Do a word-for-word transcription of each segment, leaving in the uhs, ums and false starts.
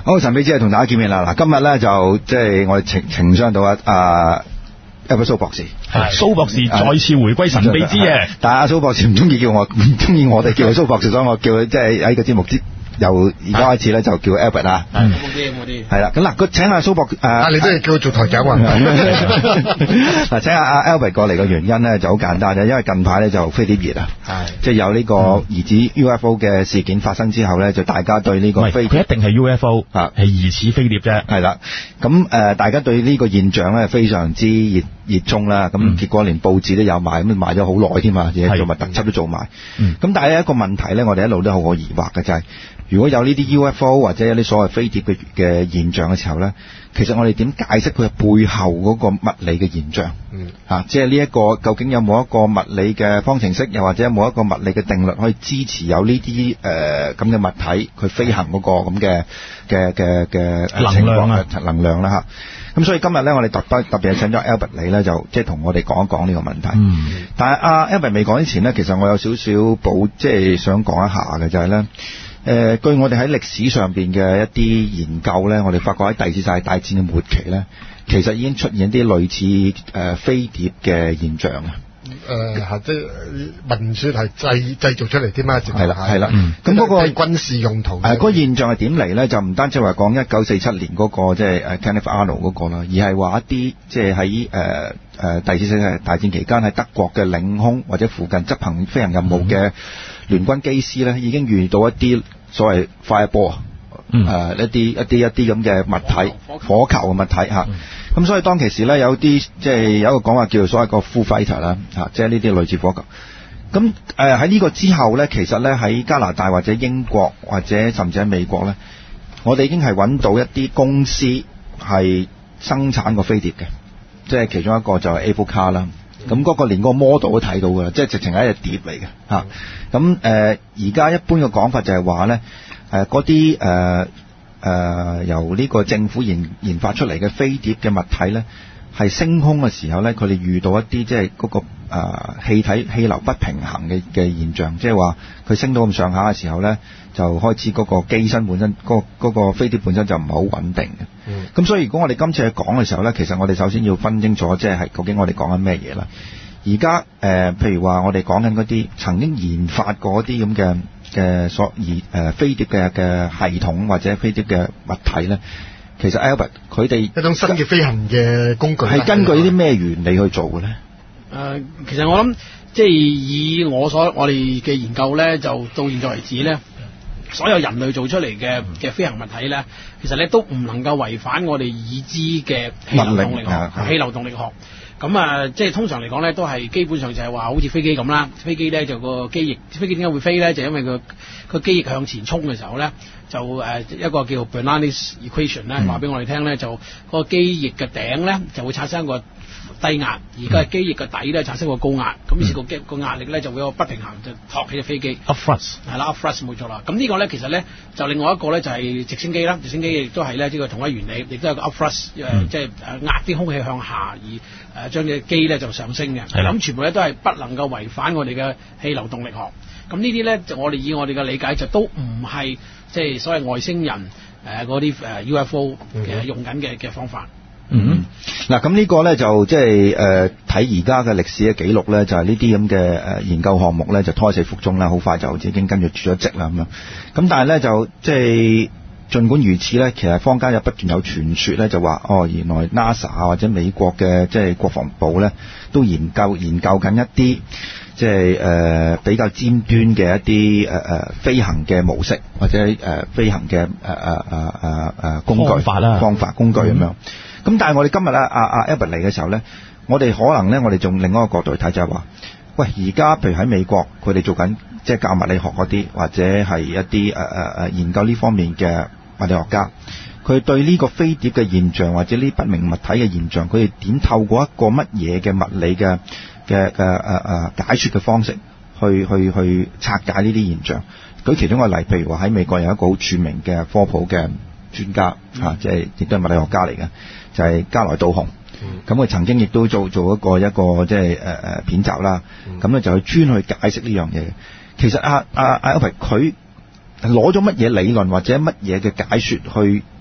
好，神秘之夜同大家見面啦！嗱，今日咧就即係我哋情情商到啊啊 Albert 蘇博士， 係蘇博士再次回歸神秘之夜。 但係阿蘇博士唔中意叫我，唔中意我哋叫佢蘇博士，所以我叫佢即係喺個節目之由而家開始咧就叫 Albert 啊。 係冇啲冇啲。係啦，咁嗱，佢請阿蘇博誒， 啊你都係叫佢做台長啊？ 嗱，請阿阿 Albert 過嚟嘅原因咧就好簡單啫，因為近排咧就飛碟熱啊，係即係有呢個疑似 U F O 嘅事件發生之後咧，就大家對呢個飛佢一定係 U F O 啊， 係疑似飛碟啫， 係啦。咁誒，大家對呢個現象咧非常之熱熱衷啦。咁結果連報紙都有賣，咁賣咗好耐添嘛，而且做埋特輯都做埋。咁但係一個問題咧，我哋一路都好可疑惑嘅就係，如果有呢啲 U F O 或者有啲所謂飛碟嘅嘅現象嘅時候咧，其實我哋點解釋佢背後嗰個物理嘅現象？嗯，嚇，即係呢一個究竟有冇一個物理嘅方程式，又或者有冇一個物理嘅定律可以支持有呢啲誒咁嘅物體佢飛行嗰個咁嘅嘅嘅嘅能量啊能量啦嚇。咁所以今日咧，我哋特別特別係請咗 Albert 嚟咧，就即係同我哋講一講呢個問題。嗯，但係阿 Albert 未講之前咧，其實我有少少補，即係想講一下嘅就係咧。誒、呃，據我哋喺歷史上邊嘅一啲研究咧，我哋發覺喺第二次世界大戰嘅末期咧，其實已經出現一啲類似誒、呃、飛碟嘅現象啊。 誒係即係文書係製製造出嚟添嘛？ 係啦係啦， 咁嗰個係軍事用途。誒、 呃，嗰、那個現象係點嚟咧？就唔單止話講一九四七年嗰、那個即係誒 Kenneth Arnold 嗰個啦，而係話一啲即係喺誒誒第二次世界大戰期間喺德國嘅領空或者附近執行飛行任務嘅聯軍機師咧，已經遇到一啲所謂 fireball 啊、嗯呃，一啲一啲一啲咁嘅物體，火球嘅物體嚇。咁、嗯、所以當其時咧，有啲即係有一個講話叫做所謂個 Foo Fighter 啦嚇，即係呢啲類似火球。咁誒喺呢個之後咧，其實咧喺加拿大或者英國或者甚至喺美國咧，我哋已經係揾到一啲公司係生產個飛碟嘅，即係其中一個就係 Avoca 啦。咁嗰個連個 model 都睇到㗎啦，即係直情係一隻碟嚟嘅嚇。咁誒而家一般嘅講法就係話咧，誒嗰啲誒誒由呢個政府研研發出嚟嘅飛碟嘅物體咧，係升空嘅時候咧，佢哋遇到一啲即係嗰個誒、呃、氣體氣流不平衡嘅嘅現象，即係話佢升到咁上下嘅時候咧，就開始嗰個機身本身嗰、嗰個嗰個飛碟本身就唔係好穩定嘅。咁、嗯、所以如果我哋今次去講嘅時候咧，其實我哋首先要分清楚，即係係究竟我哋講緊咩嘢啦。而家誒譬如話我哋講緊嗰啲曾經研發過啲咁嘅嘅所而誒飛碟嘅嘅系統或者飛碟嘅物體咧，其實 Albert 佢哋一種新嘅飛行嘅工具係根據啲咩原理去做嘅咧？誒、 呃，其實我諗即係以我所我哋嘅研究咧，就到現在為止咧，所有人類做出嚟嘅嘅飛行物體咧，其實咧都唔能夠違反我哋已知嘅氣流動力學、氣流動力學。咁啊，即係通常嚟講咧，都係基本上就係話好似飛機咁啦。飛機咧就個機翼，飛機點解會飛咧？就因為佢個機翼向前衝嘅時候咧，就誒一個叫 Bernoulli's equation 咧，話俾我哋聽咧，就個機翼嘅頂咧就會產生一個低壓，而家機翼嘅底咧產生個高壓，咁於是個機個壓力咧就會有個不平衡，就托起隻飛機。 up thrust 係啦 up thrust 冇錯啦。咁呢個咧其實咧就另外一個咧就係直升機啦，直升機亦都係咧呢個同一原理，亦都有個 up thrust 誒，即係誒壓啲空氣向下而誒將隻機咧就上升嘅。咁全部咧都係不能夠違反我哋嘅氣流動力學。咁呢啲咧就我哋以我哋嘅理解就都唔係即係所謂外星人誒嗰啲誒 U F O 嘅用緊嘅嘅方法。 嗯，嗱，咁呢個咧就即係誒睇而家嘅歷史嘅記錄咧，就係呢啲咁嘅誒研究項目咧就胎死腹中啦，好快就已經跟住住咗職啦咁樣。咁但係咧就即係儘管如此咧，其實坊間有不斷有傳說咧，就話哦原來 NASA 或者美國嘅即係國防部咧都研究研究緊一啲即係誒比較尖端嘅一啲誒誒飛行嘅模式或者誒、呃、飛行嘅誒誒誒誒誒工具方法啦方法工具咁樣。咁但係我哋今日咧，阿阿 Albert 嚟嘅時候咧，我哋可能咧，我哋從另外一個角度去睇就係話，喂，而家譬如喺美國，佢哋做緊即係教物理學嗰啲，或者係一啲誒誒誒研究呢方面嘅物理學家，佢對呢個飛碟嘅現象或者呢不明物體嘅現象，佢哋點透過一個乜嘢嘅物理嘅嘅嘅誒誒解説嘅方式去去去拆解呢啲現象？舉其中一個例，譬如話喺美國有一個好著名嘅科普嘅專家嚇，即係亦都係物理學家嚟嘅。就係、是、加來道雄，咁、嗯、佢曾經亦都做做一個一個即係誒誒片集啦，咁、嗯、咧就去專去解釋呢樣嘢。其實阿阿阿 Albert 佢攞咗乜嘢理論或者乜嘢嘅解説去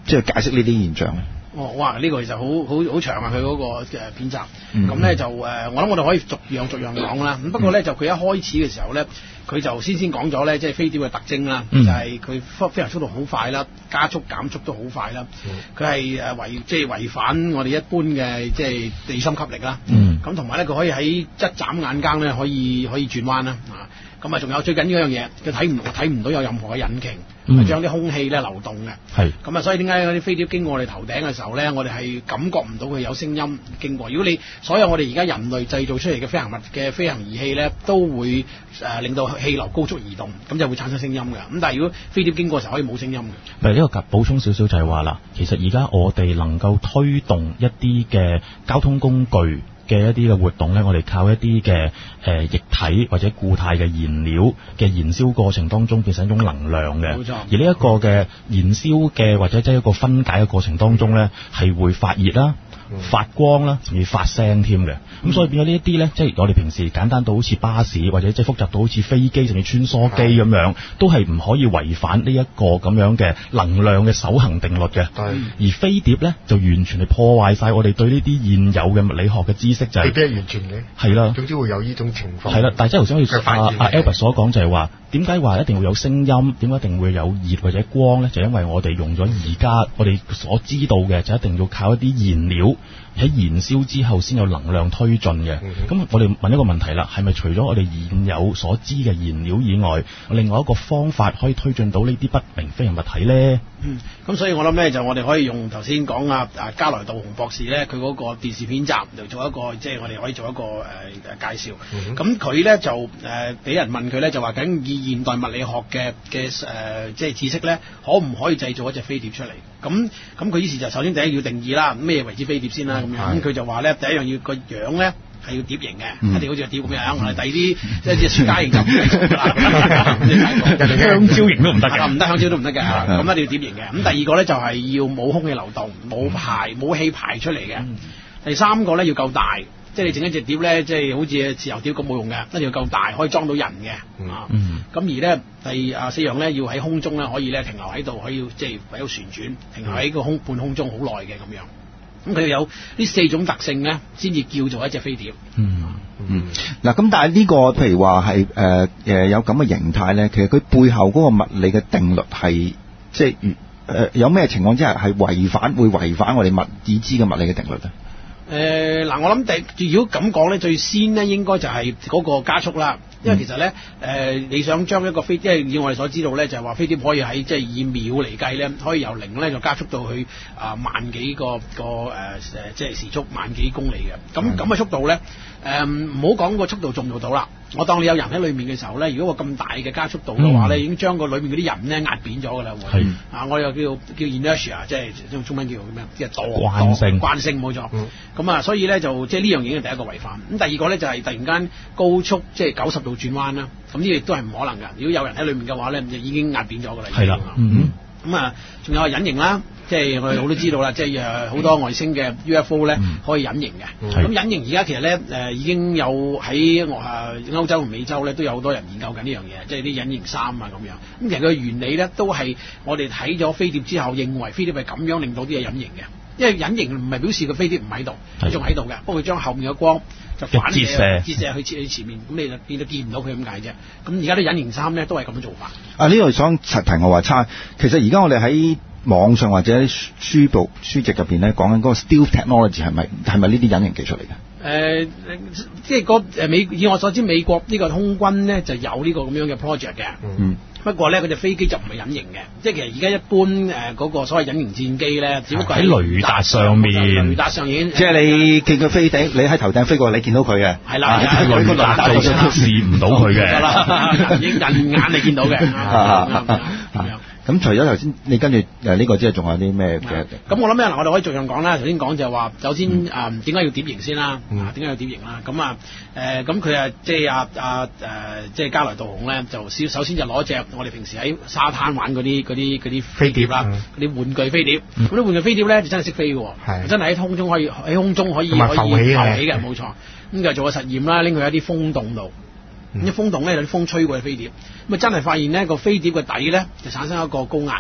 即係解釋呢啲現象咧？ 哦，哇！呢、這個其實好好好長啊，佢嗰個嘅片集。 嗯咁咧就誒、呃，我諗我哋可以逐樣逐樣講啦。咁不過咧就佢一開始嘅時候咧，佢就先先講咗咧，即係飛碟嘅特徵啦， 嗯就係佢飛飛行速度好快啦，加速減速都好快啦。佢係誒違即係違反我哋一般嘅即係地心吸力啦。 嗯咁同埋咧，佢可以喺一眨眼間咧可以可以轉彎啦。啊，咁啊仲有最緊要一樣嘢，佢睇唔睇唔到有任何嘅引擎， 嗯係將啲空氣咧流動嘅。 係咁啊，所以點解嗰啲飛碟經過我哋頭頂嘅時候咧，我哋係感覺唔到佢有聲音經過。如果你所有我哋而家人類製造出嚟嘅飛行物嘅飛行儀器咧，都會誒、呃、令到氣流高速移動，咁就會產生聲音嘅。咁但係如果飛碟經過嘅時候可以冇聲音嘅。 唔係呢個補充少少就係話啦，其實而家我哋能夠推動一啲嘅交通工具嘅一啲嘅活動咧，我哋靠一啲嘅誒液體或者固態嘅燃料嘅燃燒過程當中變成一種能量嘅。 冇錯。 而呢一個嘅燃燒嘅或者即係一個分解嘅過程當中咧，係會發熱啦、發光啦，甚至發聲添嘅。咁、嗯、所以變咗呢一啲咧，即係我哋平時簡單到好似巴士或者即係複雜到好似飛機甚至穿梭機咁樣，都係唔可以違反呢一個咁樣嘅能量嘅守恒定律嘅。而飛碟咧就完全係破壞晒我哋對呢啲現有嘅物理學嘅知識。就係、 未必係完全嘅， 係啦， 總之會有呢種情況。 係啦，但係即係頭先好似阿阿 Albert 所講就係話，點解話一定會有聲音？點解一定會有熱或者光咧？就因為我哋用咗而家我哋所知道嘅，就一定要靠一啲燃料喺燃燒之後先有能量推進嘅。咁、嗯、我哋問一個問題啦，係咪除咗我哋現有所知嘅燃料以外，另外一個方法可以推進到呢啲不明飛行物體咧？ 嗯，咁所以我諗咧，就我哋可以用頭先講啊啊加來道雄博士咧，佢嗰個電視片集嚟做一個，即係我哋可以做一個誒誒、呃、介紹。咁佢咧就誒俾、呃、人問佢咧，就話緊以現代物理學嘅嘅誒即係知識咧，可唔可以製造一隻飛碟出嚟？咁咁佢於是就首先第一要定義啦，咩為之飛碟先啦咁樣。咁佢就話咧，第一樣要個樣咧係要碟形嘅，嗯、一定好似個碟咁樣。我哋第二啲即係隻雪茄形就唔得啦， 香蕉形都唔得嘅， 唔得香蕉都唔得嘅。咁一定要碟形嘅。咁第二個咧就係要冇空氣流動，冇排冇氣排出嚟嘅。嗯、第三個咧要夠大。即係你整一隻碟咧，即係好似豉油碟咁冇用嘅，一定要夠大，可以裝到人嘅。嗯、啊。咁、嗯、而咧第啊四樣咧，要喺空中咧可以咧停留喺度，可以即係喺度旋轉，停留喺個空半空中好耐嘅咁樣。咁佢有呢四種特性咧，先至叫做一隻飛碟。 嗯嗯。嗱，咁但係呢個譬如話係誒誒有咁嘅形態咧，其實佢背後嗰個物理嘅定律係即係誒、呃、有咩情況之下係違反會違反我哋物已知嘅物理嘅定律咧？ 誒嗱、呃，我諗第如果咁講咧，最先咧應該就係嗰個加速啦，因為其實咧誒、呃、你想將一個飛，即係以我哋所知道咧，就係、是、話飛碟可以喺即係以秒嚟計咧，可以由零咧就加速到去啊、呃、萬幾個個誒誒、呃、即係時速萬幾公里嘅，咁咁嘅速度咧誒唔好講個速度做唔做到啦。我當你有人喺裏面嘅時候咧，如果個咁大嘅加速度嘅話咧，嗯、已經將個裏面嗰啲人咧壓扁咗㗎啦。係是啊，我又叫叫 inertia， 即係用中文叫咩？即係惰慣性慣性冇錯。咁、嗯、啊，所以咧就即係呢樣嘢係第一個違反。咁第二個咧就係、是、突然間高速即係九十度轉彎啦。咁呢個亦都係唔可能㗎。如果有人喺裏面嘅話咧，就已經壓扁咗㗎啦。係啦。嗯。咁啊，仲有係隱形啦。即係我哋好都知道啦，即係誒好多外星嘅 U F O 咧可以隱形嘅。咁、嗯、隱形而家其實咧誒、呃、已經有喺誒歐洲同美洲咧都有好多人研究緊呢樣嘢，即係啲隱形衫啊咁樣。咁其實佢嘅原理咧都係我哋睇咗飛碟之後，認為飛碟係咁樣令到啲嘢隱形嘅。因為隱形唔係表示個飛碟唔喺度，佢仲喺度嘅，不過佢將後面嘅光就反射折射去切去前面，咁你就變到見唔到佢咁解啫。咁而家啲隱形衫咧都係咁樣做法。啊， 呢度想提我話差，其實而家我哋喺網上或者喺書部書籍入邊咧講緊嗰個 stealth technology 係咪係咪呢啲隱形技術嚟嘅？誒、 呃，即係嗰誒美以我所知，美國呢個空軍咧就有呢個咁樣嘅 project 嘅。嗯。不過咧，佢隻飛機就唔係隱形嘅，即係其實而家一般誒嗰、呃那個所謂隱形戰機咧，只不過喺雷達上面。雷達上已經即係你見佢飛頂，你喺頭頂飛過，你見到佢嘅。 係啦， 雷達就視唔到佢嘅。 得啦，已經人眼你見到嘅。 咁除咗頭先，你跟住誒呢個之後，仲有啲咩嘅？ 咁我諗咧，嗱，我哋可以逐樣講啦。頭先講就係話，首先誒點解要碟形先啦？啊，點解要碟形啦？咁啊誒，咁佢啊即係啊啊誒，即係加來道雄咧，就先首先就攞隻我哋平時喺沙灘玩嗰啲嗰啲嗰啲飛碟啦，嗰啲玩具飛碟。咁啲玩具飛碟咧就真係識飛嘅喎，真係喺空中可以喺空中可以可以浮起嘅，冇錯。咁就做個實驗啦，拎佢喺啲風洞度。咁啲風洞咧有啲風吹過嘅飛碟，咁啊真係發現呢個飛碟嘅底咧就產生一個高壓，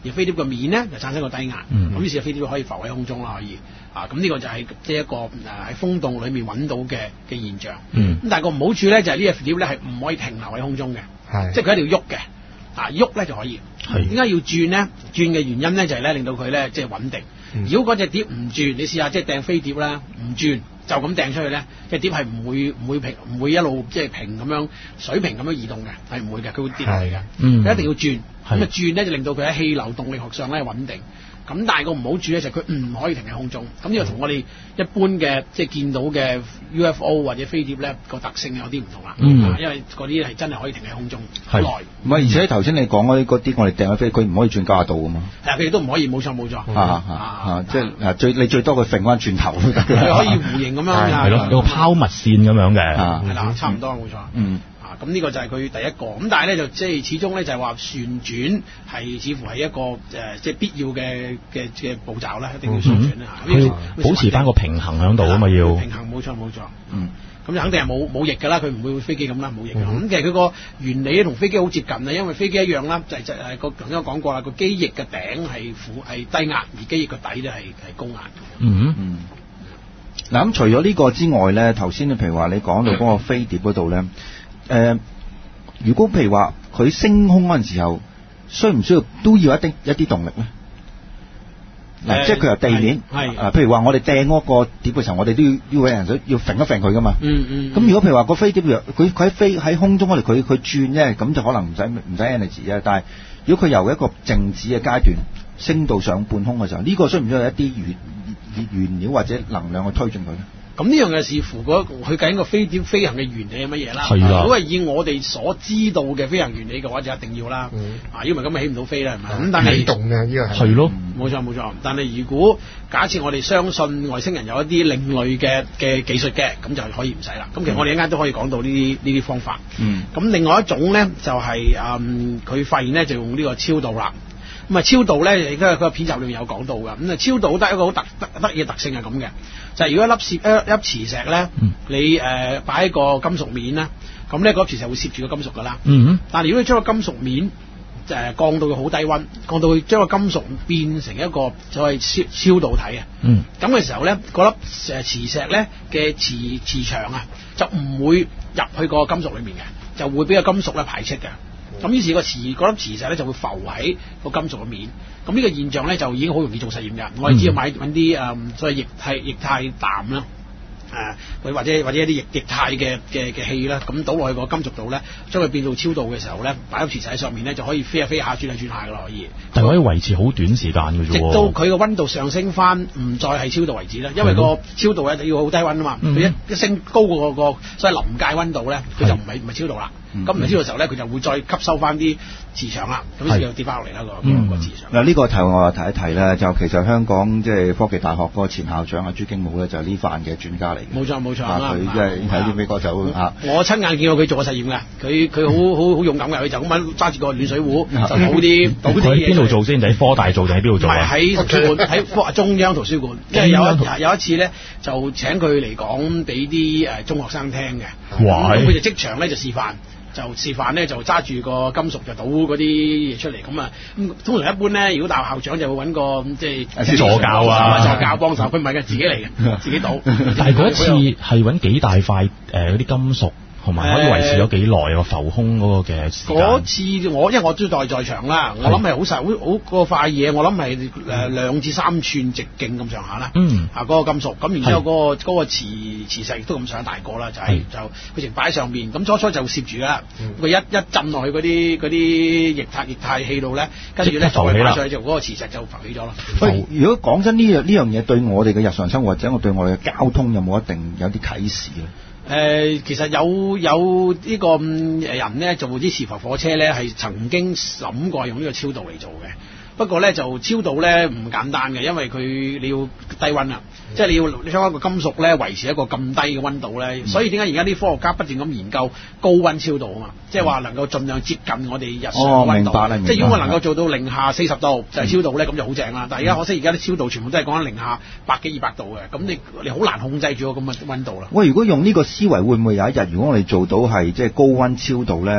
而飛碟嘅面咧就產生個低壓，咁、 嗯、 於是飛碟可以浮喺空中啦，可以啊，咁呢個就係即係一個誒喺風洞裏面揾到嘅嘅現象。咁、 嗯、 但係個唔好處咧就係、是、呢隻碟咧係唔可以停留喺空中嘅， 係即係佢一定要喐嘅，啊喐咧就可以。點解要轉咧？轉嘅原因咧就係、是、咧令到佢咧即係穩定。嗯、如果嗰隻碟唔轉，你試下即係掟飛碟啦，唔轉就咁掟出去咧，隻碟係唔會唔會平，唔會一路即係平咁樣水平咁樣移動嘅，係唔會嘅，佢會跌落嚟嘅。佢、嗯、一定要轉，咁啊轉咧就令到佢喺氣流動力學上咧穩定。咁但係個唔好處咧就係佢唔可以停喺空中。咁呢個同我哋一般嘅即係見到嘅 U F O 或者飛碟咧個特性有啲唔同啦、嗯。因為嗰啲係真係可以停喺空中好耐。 唔係，而且頭先你講嗰啲嗰啲我哋掟咗飛，佢唔可以轉九十度㗎嘛。 係啊，佢哋都唔可以，冇錯冇錯。 啊啊啊！即係啊最你最多佢揈翻轉頭都得。 佢可以弧形咁樣。 係咯，有個拋物線咁樣嘅。 係啦，差唔多冇錯。 嗯。 咁呢個就係佢第一個，咁但係咧就即係始終咧就係話旋轉係似乎係一個誒即係必要嘅嘅嘅步驟啦，一定要旋轉啦嚇， 要保持翻個平衡喺度啊嘛要。 平衡冇錯冇錯，嗯，咁就肯定係冇冇翼㗎啦，佢唔會飛機咁啦，冇翼㗎。咁、嗯、其實佢個原理同飛機好接近啊，因為飛機一樣啦，就係就係個頭先我講過啦，個機翼嘅頂係負係低壓，而機翼個底咧係係高壓。 嗯嗯。 嗱咁除咗呢個之外咧，頭先你譬如話你講到嗰個飛碟嗰度咧。誒、呃，如果譬如話佢升空嗰陣時候，需唔需要都要一啲一啲動力咧？嗱、呃，即係佢由地面，係啊，譬如話我哋掟嗰個碟嘅時候，我哋都要要有人要揈一揈佢噶嘛。嗯嗯。咁、嗯、如果譬如話個飛碟佢佢喺飛喺空中嗰度，佢佢轉咧，咁就可能唔使唔使 energy 啫。但係如果佢由一個靜止嘅階段升到上半空嘅時候，呢、這個需唔需要一啲原原料或者能量去推進佢咧？ 咁呢樣嘢視乎嗰佢究竟個飛碟飛行嘅原理係乜嘢啦？係啦。如果係以我哋所知道嘅飛行原理嘅話，就一定要啦。嗯、啊，因為咁咪起唔到飛啦，係咪？咁但係動嘅呢個係。 係咯。 冇錯冇錯。但係如果假設我哋相信外星人有一啲另類嘅嘅技術嘅，咁就可以唔使啦。咁其實我哋一間都可以講到呢啲呢啲方法。嗯。咁另外一種咧就係、是、嗯，佢發現咧就用呢個超導啦。咁啊超導咧，亦都係佢個片集裏面有講到㗎。咁啊超導得一個好特得得意嘅特性係咁嘅，就係、是、如果一粒攝一粒磁石咧、嗯，你誒擺喺個金屬面咧，咁咧嗰粒磁石會攝住個金屬㗎啦。嗯，但係如果你將個金屬面誒降到佢好低溫，降到佢將個金屬變成一個所謂超超導體啊。嗯，咁嘅時候咧，嗰粒誒磁石咧嘅磁磁場啊，就唔會入去個金屬裏面嘅，就會俾個金屬咧排斥嘅。咁於是個磁嗰粒磁石咧就會浮喺個金屬嘅面，咁呢個現象咧就已經好容易做實驗㗎。我哋只要買揾啲誒所謂液態液態氮啦，誒或者或者一啲液液態嘅嘅嘅氣啦，咁倒落去個金屬度咧，將佢變到超導嘅時候咧，擺粒磁石喺上面咧就可以飛下飛下轉下轉下㗎啦，可以。 但係可以維持好短時間㗎啫。 直到佢個溫度上升翻，唔再係超導為止啦，因為個超導咧要好低溫啊嘛，佢、嗯、一一升高過個所謂臨界溫度咧，佢就唔係唔係超導啦。咁唔知道嘅時候咧，佢就會再吸收翻啲磁場啦，咁先又跌翻落嚟啦個個磁場。嗱、嗯、呢、 呢個題我又提一提咧，就其實香港即係科技大學嗰個前校長阿朱經武咧，就係呢範嘅專家嚟嘅。 冇錯冇錯， 佢即係喺美國就嚇。 我親眼見過佢做過實驗嘅，佢佢好好好勇敢嘅，佢就咁樣揸住個暖水壺就倒啲倒啲嘢。 喺邊度做先？喺科大做定喺邊度做啊？ 喺圖書館，喺科中央圖書館。因為有一有一次咧，就請佢嚟講俾啲誒中學生聽嘅。哇！咁佢就即場咧就示範。就示範咧，就揸住個金屬就倒嗰啲嘢出嚟咁啊！咁通常一般咧，如果大學校長就會揾個即係助教啊， 助教幫手，佢唔係嘅，自己嚟嘅，自己倒。 但係嗰一次係揾幾大塊誒嗰啲金屬。同埋可以維持咗幾耐個浮空嗰個嘅時間？嗰次我因為我都在在場啦，我諗係好實好好嗰塊嘢，我諗係誒兩至三寸直徑咁上下啦。嗯，啊嗰個金屬，咁然之後嗰個嗰個磁磁石亦都咁上大個啦，就係就佢直擺喺上邊，咁初初就攝住啦。佢一一浸落去嗰啲嗰啲液態液態氣度咧，跟住咧再擺上去就嗰個磁石就浮起咗咯。 喂，如果講真呢樣呢樣嘢對我哋嘅日常生活或者我對我哋嘅交通有冇一定有啲啟示咧？ 誒、呃，其實有有呢個人咧做啲磁浮火車咧，係曾經諗過用呢個超導嚟做嘅。不過咧就超導咧唔簡單嘅，因為佢你要低溫啊，嗯、即係你要你將一個金屬咧維持一個咁低嘅溫度咧、嗯，所以點解而家啲科學家不斷咁研究高溫超導啊嘛，嗯、即係話能夠盡量接近我哋日常嘅溫度。哦、明白，即係如果我能夠做到零下四十度就係、是、超導咧，咁、嗯、就好正啦。但係而家可惜而家啲超導全部都係講緊零下百幾二百度嘅，咁你你好難控制住個咁嘅溫度啦。 喂，如果用呢個思維，會唔會有一日，如果我哋做到係即係高溫超導咧？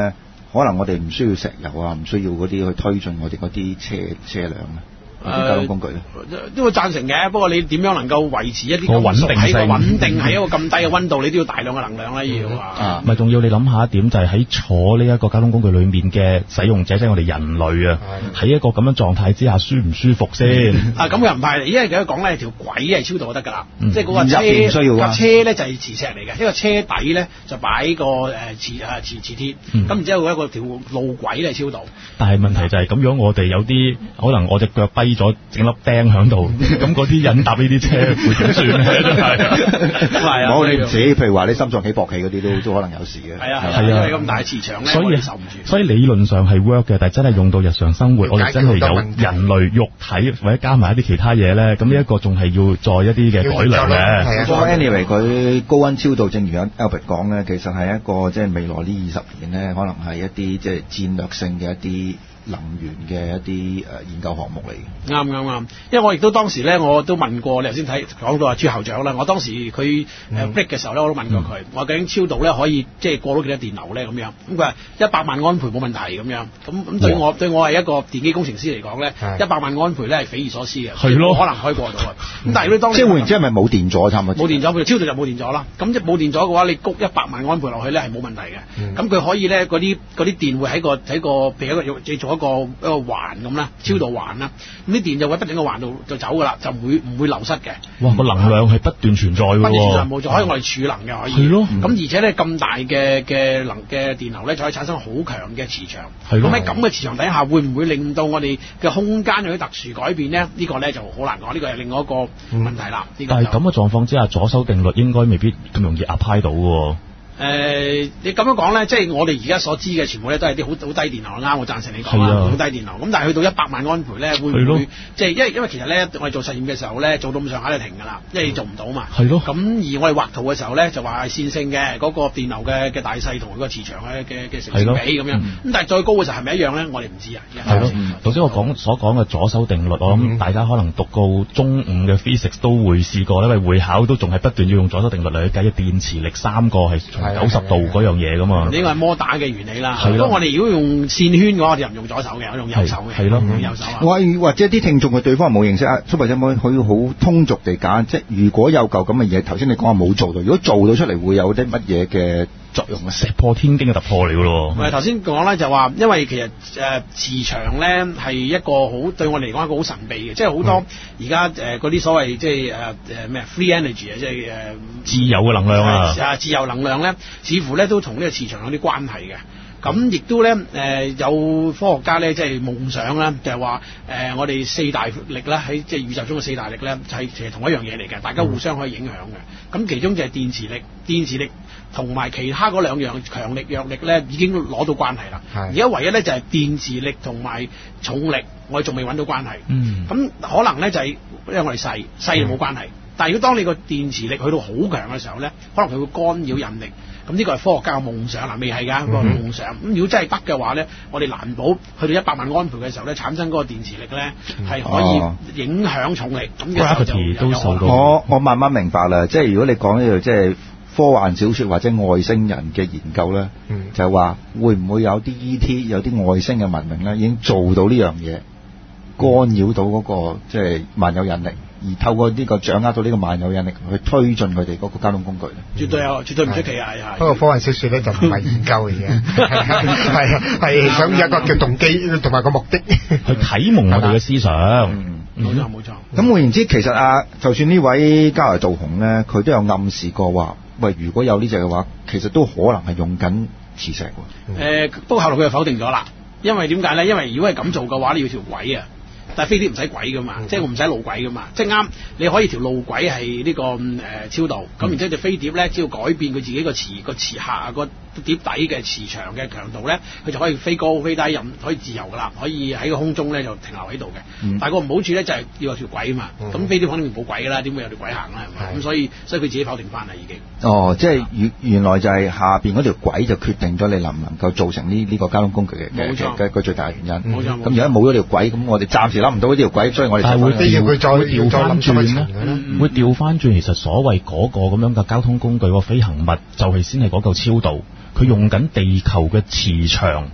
可能我哋唔需要石油啊，唔需要嗰啲去推進我哋嗰啲車車輛咧？交通工具咧， 都會贊成嘅。不過你點樣能夠維持一啲個穩定性喺個穩定喺一個咁低嘅溫度，你都要大量嘅能量咧，要啊。 咪仲要你諗下一點，就係喺坐呢一個交通工具裏面嘅使用者，即係我哋人類啊，喺一個咁樣狀態之下舒唔舒服先？ 啊，咁又唔係，因為佢講咧條軌係超導就得㗎啦，即係嗰個車唔需要架車咧就係磁石嚟嘅，一個車底咧就擺個誒磁啊磁磁鐵，咁然之後一個條路軌咧超導。 但係問題就係咁樣，我哋有啲可能我隻腳跛咗，整粒釘喺度，咁嗰啲人搭呢啲車會點算咧？真係， 係啊， 冇你唔死，譬如話你心臟起搏器嗰啲都都可能有事嘅。 係啊係啊，因為咁大磁場咧， 所以受唔住。 所以理論上係 work 嘅，但係真係用到日常生活，我哋真係有人類肉體或者加埋一啲其他嘢咧，咁呢一個仲係要再一啲嘅改良嘅。 不過 anyway 佢高溫超導，正如 Albert 講咧，其實係一個即係未來呢二十年咧，可能係一啲即係戰略性嘅一啲能源嘅一啲誒研究項目嚟嘅。 啱啱啱，因為我亦都當時咧，我都問過你頭先睇講到阿朱校長啦，我當時佢誒 break 嘅時候咧，我都問過佢，我究竟超導咧可以即係過到幾多電流咧咁樣？咁佢話一百萬安培冇問題咁樣。咁咁對我對我係一個電機工程師嚟講咧，一百萬安培咧係匪夷所思嘅， 係咯， 可能可以過到嘅。咁但係如果當即係換言之係咪冇電咗差唔多？ 冇電咗，佢超導就冇電咗啦。咁即係冇電咗嘅話，你谷一百萬安培落去咧係冇問題嘅。咁佢可以咧嗰啲嗰啲電會喺個喺個譬如一個即係做一個一個環咁啦，超導環啦，咁啲電就會不斷個環度就走噶啦，就唔會唔會流失嘅。 哇！個能量係不斷存在嘅喎，不斷存在冇錯，可以我哋儲能嘅可以。 係咯。 咁而且咧咁大嘅嘅能嘅電流咧，就可以產生好強嘅磁場。係咯。咁喺咁嘅磁場底下，會唔會令到我哋嘅空間有啲特殊改變咧？呢個咧就好難講，呢個係另外一個問題啦。 但係咁嘅狀況之下，左手定律應該未必咁容易 apply 到喎。 誒、呃，你咁樣講咧，即係我哋而家所知嘅全部咧都係啲好好低電流，啱我贊成你講啦，好低電流。咁但係去到一百萬安培咧，會唔會即係因為因為其實咧，我哋做實驗嘅時候咧，做到咁上下就停㗎啦，因為你做唔到嘛。係咯。咁而我哋畫圖嘅時候咧，就話係線性嘅嗰、那個電流嘅嘅大細同佢個磁場嘅嘅嘅成正比咁樣。咁、嗯、但係再高嘅時候係咪一樣咧？我哋唔知啊。係咯。 頭先我講所講嘅左手定律，我諗大家可能讀過中五嘅 physics 都會試過，因為會考都仲係不斷要用左手定律嚟去計電磁力三個係從九十度嗰樣嘢噶嘛？呢個係摩打嘅原理啦。不過我哋如果用線圈嘅話，我哋又唔用左手嘅，我用右手嘅。係咯，用右手啊。 或或者啲聽眾嘅對方冇認識啊，蘇伯仔可以好通俗地講，即係如果有嚿咁嘅嘢，頭先你講話冇做到，如果做到出嚟會有啲乜嘢嘅作用咧？石破天驚嘅突破嚟㗎咯。唔係頭先講咧就話，因為其實誒、呃、磁場咧係一個好對我嚟講一個好神秘嘅，即係好多而家誒嗰啲所謂即係誒誒咩 free energy 啊，即係誒自由嘅能量啊。 啊，自由能量咧，似乎咧都同呢個磁場有啲關係嘅。咁亦都咧誒、呃、有科學家咧即係夢想啦，就係話誒我哋四大力咧喺即係宇宙中嘅四大力咧係其實同一樣嘢嚟嘅，大家互相可以影響嘅。咁、嗯、其中就係電磁力，電磁力同埋其他嗰兩樣強力弱力咧已經攞到關係啦。而家唯一咧就係電磁力同埋重力，我哋仲未揾到關係。嗯。咁可能咧就係因為我哋細細就冇關係，嗯、但係如果當你個電磁力去到好強嘅時候咧，可能佢會干擾引力。咁呢個係科學家嘅夢想嗱，未係㗎個夢想。咁如果真係得嘅話咧，我哋難保去到一百萬安培嘅時候咧，產生嗰個電磁力咧係可以影響重力。咁嘅時候就都受到。我我慢慢明白啦，即係如果你講呢度即係科幻小説或者外星人嘅研究咧，嗯、就係話會唔會有啲 E T 有啲外星嘅文明咧，已經做到呢樣嘢，干擾到嗰、嗰個即係萬有引力。而透過呢個掌握到呢個萬有引力去推進佢哋嗰個交通工具咧，絕對有，絕對唔出奇啊！係。不過科幻小説咧就唔係研究嚟嘅，係啊，係想有一個叫動機同埋個目的去啟蒙我哋嘅思想。冇錯冇錯。咁換言之，其實啊，就算呢位加來道雄咧，佢都有暗示過話，喂，如果有呢隻嘅話，其實都可能係用緊磁石喎。誒、嗯呃，不過後來佢就否定咗啦，因為點解咧？因為如果係咁做嘅話，你要條軌啊。但係飛碟唔使軌噶嘛，嗯、即係我唔使路軌噶嘛，即係啱你可以條路軌係呢、這個誒、呃、超導，咁、嗯、然之後隻飛碟咧，只要改變佢自己個磁個磁下個碟底嘅磁場嘅強度咧，佢就可以飛高飛低，任可以自由噶啦，可以喺個空中咧就停留喺度嘅。嗯、但係個唔好處咧就係要有條軌啊嘛，咁、嗯、飛碟肯定冇軌噶啦，點會有條軌行啦？係咪？咁所以所以佢自己否定翻啦已經。哦，即係原原來就係下邊嗰條軌就決定咗你能唔能夠造成呢呢個交通工具嘅嘅嘅個最大嘅原因。冇錯。咁而家冇咗條軌，咁我哋暫時諗唔到呢條軌，所以我哋但係會調佢再調翻轉咧，嗯、會調翻轉。其實所謂嗰個咁樣嘅交通工具個飛行物，就係先係嗰嚿超導，佢用緊地球嘅磁場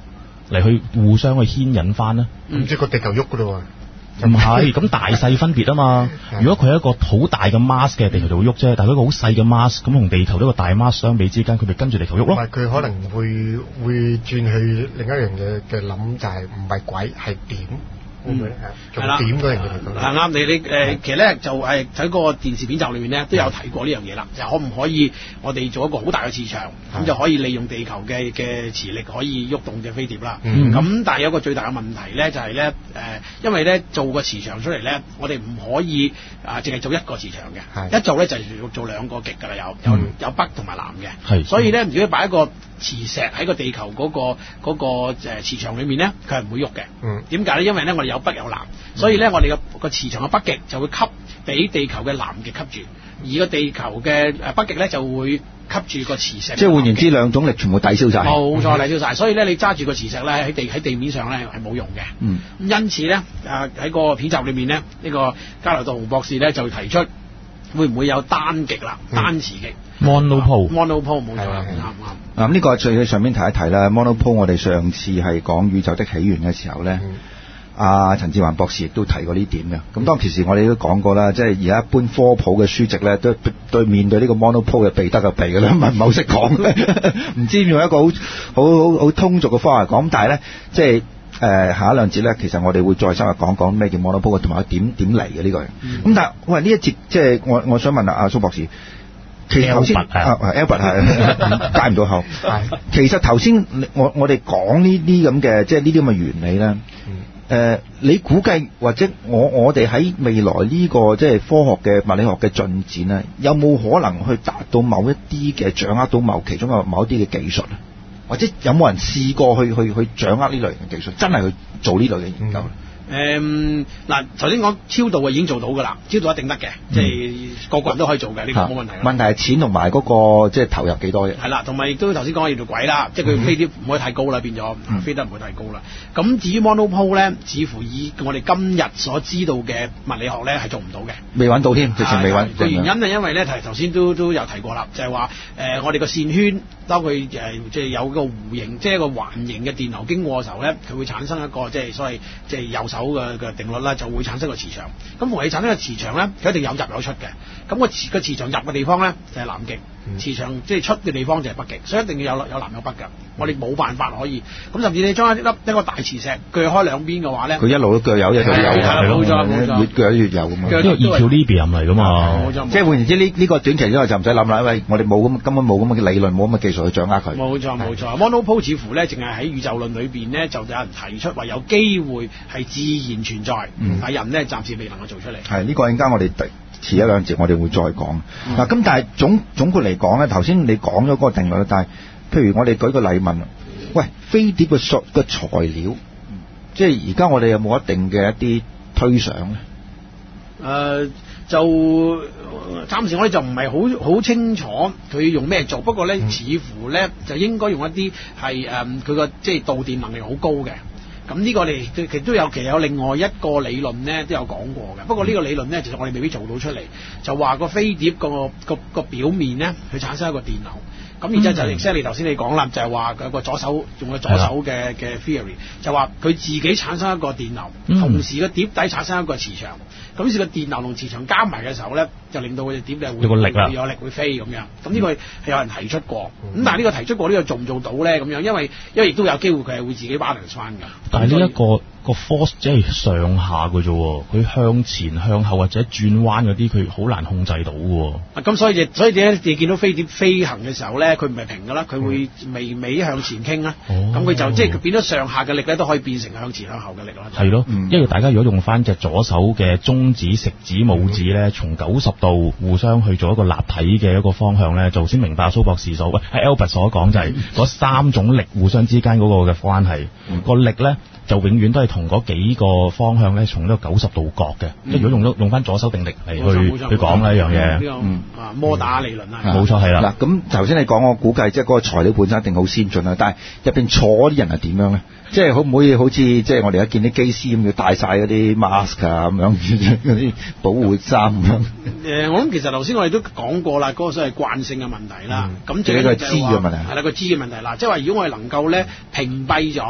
嚟去互相去牽引翻咧？ 咁即係個地球喐噶咯喎。 唔係，咁大細分別啊嘛。如果佢係一個好大嘅 mass 嘅，地球就會喐啫。但係一個好細嘅 mass，咁同地球呢個大 mass 相比之間，佢咪跟住地球喐咯。 唔係，佢可能會會轉去另一樣嘢嘅諗，就係唔係鬼係點？ 嗯， 係啦，點嗰樣嘢嚟講。 係啱，你你誒，其實咧就係喺嗰個電視片集裏面咧都有提過呢樣嘢啦，就可唔可以我哋做一個好大嘅磁場，咁就可以利用地球嘅嘅磁力可以喐動隻飛碟啦。咁、嗯、但係有個最大嘅問題咧就係咧誒，因為咧做個磁場出嚟咧，我哋唔可以啊淨係做一個磁場嘅，一做咧就要做兩個極㗎啦，有有、嗯、有北同埋南嘅。所以咧，如果擺一個磁石喺個地球嗰、嗰個嗰、嗰個誒磁場裏面咧，佢係唔會喐嘅。點解咧？因為咧我哋有北有南，所以咧我哋個個磁場嘅北極就會吸俾地球嘅南極吸住，而個地球嘅誒北極咧就會吸住個磁石。即係換言之，兩種力全部抵消晒。 冇錯，抵消晒。所以咧，你揸住個磁石咧喺地喺地面上咧係冇用嘅。嗯。咁因此咧，誒喺個片集裏面咧，呢、呢個加劉道雄博士咧就提出會唔會有單極啦、嗯，單磁極。Monopole。Monopole 冇錯，啱啱。 嗱咁呢個最上面提一提啦。Monopole 我哋上次係講宇宙的起源嘅時候咧。嗯阿陳志環博士亦都提過呢點嘅，咁當其時我哋都講過啦，即係而家一般科普嘅書籍咧，都對面對呢個 monopole 嘅避得嘅避嘅啦，唔係唔係好識講咧，唔知用一個好好好好通俗嘅方法講，但係咧，即係誒、呃、下一兩節咧，其實我哋會再深入講講咩叫 monopole 同埋點點嚟嘅呢個，咁、嗯、但係喂呢一節即係我我想問下阿蘇博士。其實頭先啊 Albert 係解唔到口。其實頭先我我哋講呢啲咁嘅即係呢啲咁嘅原理咧。誒、呃，你估計或者我我哋喺未來呢、這個即係科學嘅物理學嘅進展咧，有冇可能去達到某一啲嘅掌握到某其中嘅某一啲嘅技術咧？或者有冇人試過去去去掌握呢類型嘅技術，真係去做呢類嘅研究咧？ 誒嗱，頭先講超度啊已經做到㗎啦，超度一定得嘅、嗯，即係個個人都可以做嘅，呢、這個冇問題。 問題係錢同埋嗰個即係投入幾多嘅？ 係啦，同埋亦都頭先講要做鬼啦，即係佢飛碟唔可以太高啦，變咗、嗯、飛得唔會太高啦。咁至於 monopole 咧，似乎以我哋今日所知道嘅物理學咧係做唔到嘅， 未揾到添，直情未揾。 個原因係因為咧，頭頭先都都有提過啦，就係話誒我哋個線圈當佢誒即係有個弧形，即係一個環形嘅電流經過嘅時候咧，佢會產生一個即係所謂即係右手嘅嘅定律啦，就會產生個磁場。咁同你產生個磁場咧，佢一定有入有出嘅。咁個磁個磁場入嘅地方咧就係南極，嗯、磁場即係出嘅地方就係北極，所以一定要有有南有北㗎。我哋冇辦法可以咁，甚至你將一粒一個大磁石鋸開兩邊嘅話咧， 佢一路都鋸有，一路有， 冇錯冇錯， 越鋸越有咁嘛。 呢個 equilibrium 嚟㗎嘛， 即係換言之，呢、這、呢個短期之內就唔使諗啦，因為我哋冇咁根本冇咁嘅理論，冇咁嘅技術去掌握佢。 冇錯冇錯 ，monopole 似乎咧淨係喺宇宙論裏邊咧，就有人提出話有機會係自然存在，嗯、但係人咧暫時未能夠做出嚟。 係呢、這個陣間我哋遲一兩節我哋會再講。嗱、嗯，咁但係總總括嚟講咧，頭先你講咗嗰個定律，但係譬如我哋舉個例問，喂，飛碟嘅塑嘅材料，即係而家我哋有冇一定嘅一啲推想咧？ 誒、呃，就暫時我哋就唔係好好清楚佢用咩做，不過咧、嗯、似乎咧就應該用一啲係誒佢個即係導電能力好高嘅。咁呢個我哋其實都有其實有另外一個理論咧都有講過嘅，不過呢個理論咧其實我哋未必做到出嚟，就話個飛碟個個個表面咧佢產生一個電流。咁然之後就係即係你頭先你講啦，就係話佢個左手用個左手嘅嘅 theory，就話佢自己產生一個電流，嗯、同時個碟底產生一個磁場。咁於是個電流同磁場加埋嘅時候咧，就令到佢隻碟咧會有個力啦，有力會飛咁樣。咁呢個係有人提出過，咁、嗯、但係呢個提出過呢、呢個做唔做到咧？咁樣因為因為亦都有機會佢係會自己 balance 翻㗎。但係呢一個個 force 即係上下嘅啫，佢向前向後或者轉彎嗰啲，佢好難控制到嘅。 啊，咁所以就所以點解你見到飛碟飛行嘅時候咧，佢唔係平㗎啦，佢會微微向前傾啦。咁、哦、佢就即係變咗上下嘅力咧，都可以變成向前向後嘅力啦。 係咯、嗯，因為大家如果用翻隻左手嘅中指、食指、拇指咧，從九十度互相去做一個立體嘅一個方向咧，就先明白蘇博士所喂喺 Albert 所講就係嗰三種力互相之間嗰個嘅關係，嗯、個力咧。就永遠都係同嗰幾個方向咧，從呢個九十度角嘅。即、嗯、係如果用咗用翻左手定力嚟去去講呢一樣嘢， 嗯啊摩打理論啊， 冇錯係啦。 嗱咁頭先你講，我估計即係嗰個材料本身一定好先進啦，但係入邊坐啲人係點樣咧？即係可唔可以好似即係我哋而家見啲機師咁，要戴晒嗰啲 mask 啊咁樣嗰啲保護衫咁樣？ 誒，我諗其實頭先我哋都講過啦，嗰、嗰個所謂慣性嘅問題啦。咁即係個知嘅問題。 係啦，個知嘅問題啦，即係話如果我哋能夠咧屏蔽咗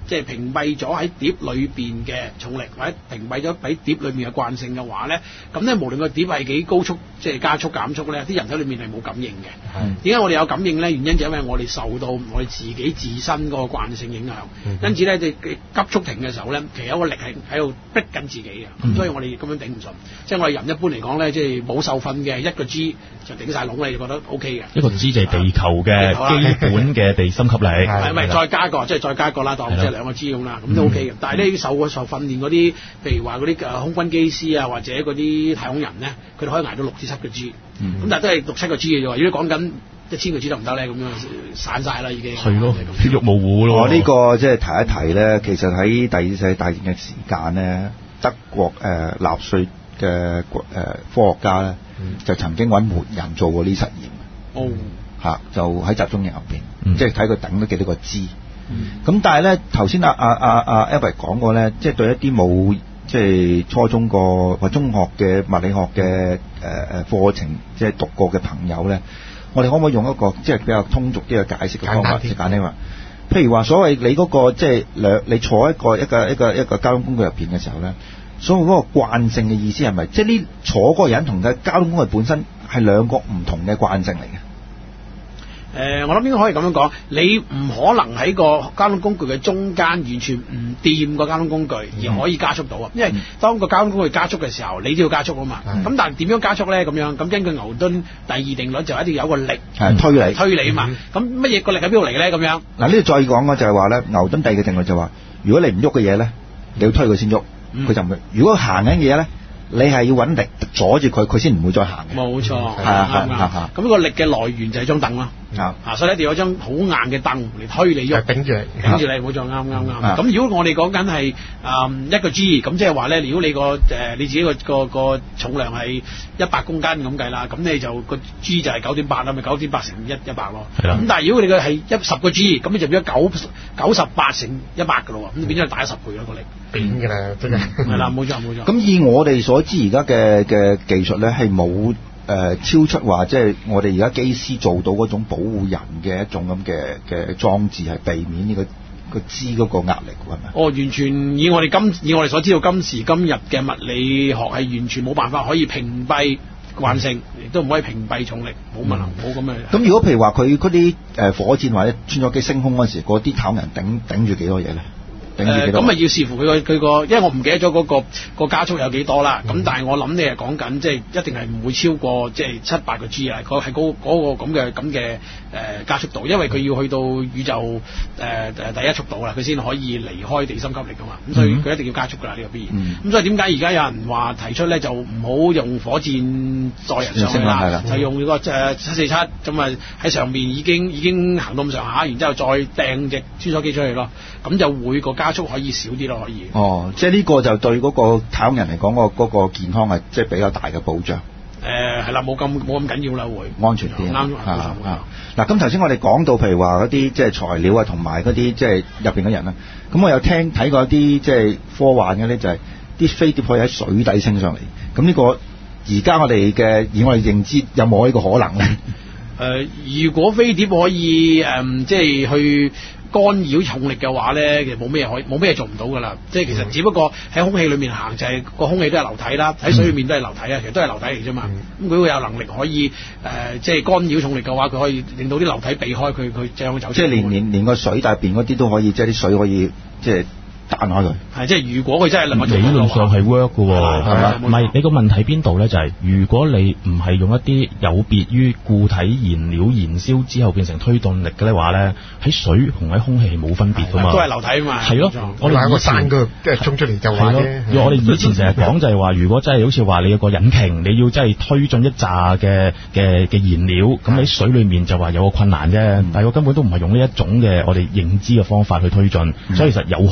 即係屏蔽咗喺碟裏邊嘅重力，或者屏蔽咗喺碟裏面嘅慣性嘅話咧，咁咧無論個碟係幾高速，即係加速減速咧，啲人體裏面係冇感應嘅。點解我哋有感應咧？原因就因為我哋受到我哋自己自身嗰個慣性影響，嗯、因此咧，你急速停嘅時候咧，其實有個力係喺度逼緊自己嘅，咁、嗯、所以我哋根本頂唔順。即係我哋人一般嚟講咧，即係冇受訓嘅一個 G 就頂晒籠，你就覺得 O K 嘅。一個 G 就係地球嘅基本嘅地心吸力， 係咪再加個即係再加個啦，當即係兩個 G 咁啦，咁都 O K 嘅。但係咧受過受訓練嗰啲，譬如話嗰啲誒空軍機師啊，或者嗰啲太空人咧，佢哋可以捱到六至七個 G，咁、嗯、但係都係六七個 G 嘅啫喎。如果講緊一千個 G 得唔得咧？咁樣散晒啦已經。 係咯，血肉模糊咯。 我呢個即係提一提咧，其實喺第二次世界大戰嘅時間咧，德國誒納粹嘅誒科學家咧，嗯、就曾經揾活人做過呢實驗。 哦。 嚇，就喺集中營入邊， 嗯、 即係睇佢頂咗幾多個 G。咁、 嗯、 但係咧，頭先阿阿阿阿 Albert 講過咧，即係對一啲冇即係初中過或中學嘅物理學嘅誒誒課程，即係讀過嘅朋友咧，我哋可唔可以用一個即係比較通俗啲嘅解釋嘅方法？簡單啲話，譬如話所謂你嗰、嗰個即係兩你坐一個一個一個一個交通工具入邊嘅時候咧，所謂嗰個慣性嘅意思係咪？即係呢坐嗰個人同嘅交通工具本身係兩個唔同嘅慣性嚟嘅。 誒、呃，我諗應該可以咁樣講，你唔可能喺個交通工具嘅中間完全唔掂個交通工具而可以加速到啊！因為當個交通工具加速嘅時候，你都要加速啊嘛。咁、嗯、但係點樣加速咧？咁樣咁根據牛頓第二定律就一定要有個力係推你推你啊嘛。咁乜嘢個力喺邊度嚟嘅咧？咁樣嗱，呢度再講嘅就係話咧，牛頓第二個定律就話，如果你唔喐嘅嘢咧，你要推佢先喐，佢、嗯、就唔會。如果行緊嘅嘢咧，你係要揾力阻住佢，佢先唔會再行嘅。 冇錯，係啊， 啱啱。咁個力嘅來源就係張凳咯。啊，所以一定要有張好硬嘅凳嚟推你喐，頂住你，頂住你，冇錯，啱啱啱。咁如果我哋講緊係誒一個 G，咁即係話咧，如果你個誒、呃、你自己個個個重量係一百公斤咁計啦，咁你就個 G 就係九點八啦，咪九點八乘一一百咯。係啦。咁但係如果你嘅係一十個 G，咁你就變咗九九十八乘一百噶咯喎，咁就變咗大咗十倍咯個力。扁㗎啦，真係。係啦，冇錯冇錯。 咁以我哋所知而家嘅嘅技術咧，係冇。誒、呃、超出話，即係我哋而家機師做到嗰種保護人嘅一種咁嘅嘅裝置，係避免呢、這個個支嗰個壓力，係咪？哦， 完全以我哋今以我哋所知道今時今日嘅物理學係完全冇辦法可以屏蔽慣性，亦都唔可以屏蔽重力，冇可能冇咁嘅。 咁、嗯、如果譬如話佢嗰啲誒火箭或者穿咗機升空嗰陣時，嗰啲太空人頂頂住幾多嘢咧？ 誒咁咪要視乎佢個佢個，因為我唔記得咗嗰個個加速有幾多啦。咁、嗯、但係我諗你係講緊，即係一定係唔會超過即係七八個 G 啊。佢係嗰嗰個咁嘅咁嘅誒加速度，因為佢要去到宇宙誒誒、呃、第一速度啦，佢先可以離開地心吸力噶嘛。咁所以佢一定要加速噶啦，呢、這個必然。咁、嗯、所以點解而家有人話提出咧，就唔好用火箭載人上去啦，就用個誒七四七咁啊喺上面已經已經行到咁上下，然之後再掟隻穿梭機出去咯，咁就會個加速可以少啲咯，可以。哦， 即係呢個就對嗰個太空人嚟講，個嗰個健康係即係比較大嘅保障。 誒係啦，冇咁冇咁緊要啦，會安全啲。啱啊啊！ 嗱，咁頭先我哋講到，譬如話嗰啲即係材料啊，同埋嗰啲即係入邊嘅人啦。咁我有聽睇過一啲即係科幻嘅咧，就係、是、啲飛碟可以喺水底升上嚟。咁呢個而家我哋嘅以我哋認知有冇呢個可能咧？誒、 呃，如果飛碟可以誒、嗯，即係去干擾重力嘅話咧，其實冇咩可以冇咩做唔到噶啦。即係其實只不過喺空氣裏面行，就係、是、個空氣都係流體啦，喺水裏面都係流體啊，其實都係流體嚟啫嘛。咁佢會有能力可以誒、呃，即係干擾重力嘅話，佢可以令到啲流體避開佢，佢將佢走出。即係連連連個水大邊嗰啲都可以，即係啲水可以即係彈開佢。 係，即係如果佢真係能夠做理論上係 work 嘅喎，係嘛？唔係你個問題邊度咧？就係、是、如果你唔係用一啲有別於固體燃料燃燒之後變成推動力嘅咧話咧，喺水同喺空氣係冇分別噶嘛， 都係流體啊嘛。係咯， 我哋以前即係衝出嚟就話啫。 我哋以前成日講就係話，如果真係好似話你有個引擎，你要真係推進一紮嘅嘅嘅燃料，咁喺水裏面就話有個困難啫。但係我根本都唔係用呢一種嘅我哋認知嘅方法去推進，所以其實有可能嘅。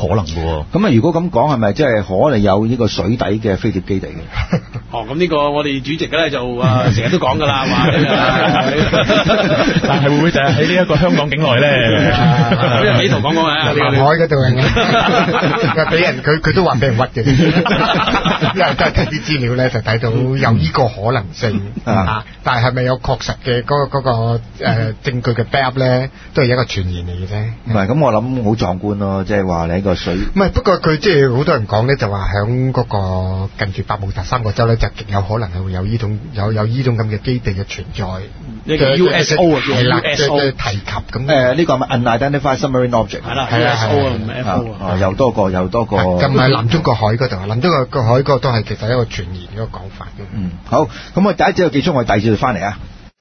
喎。 咁啊，如果咁講，係咪即係可能有呢個水底嘅飛碟基地嘅？ 哦，咁呢個我哋主席咧就啊成日都講噶啦，話但係會唔會就係喺呢一個香港境內咧？ 咁就幾圖講講啊， 南海嗰度係俾人佢佢都話俾人屈嘅，因為都係睇啲資料咧就睇到有呢個可能性啊，但係係咪有確實嘅嗰嗰個誒證據嘅 back 咧，都係一個傳言嚟嘅啫。 唔係，咁我諗好壯觀咯，即係話你喺個水。 唔係，不過佢即係好多人講咧，就話響嗰個近住百慕達三角洲咧，就極有可能係會有呢種有有呢種咁嘅基地嘅存在。 呢個 U S O 啊， 係啦， U S O 提及咁。 誒呢個係咪 unidentified submarine object？ 係啦係啊 ，U S O 啊，唔係 F O 啊。 啊，又多個又多個。 咁喺南中國海嗰度，南中國個海嗰個都係其實一個傳言嗰個講法嘅。 嗯，好，咁我第一節就結束，我哋第二節就翻嚟啊。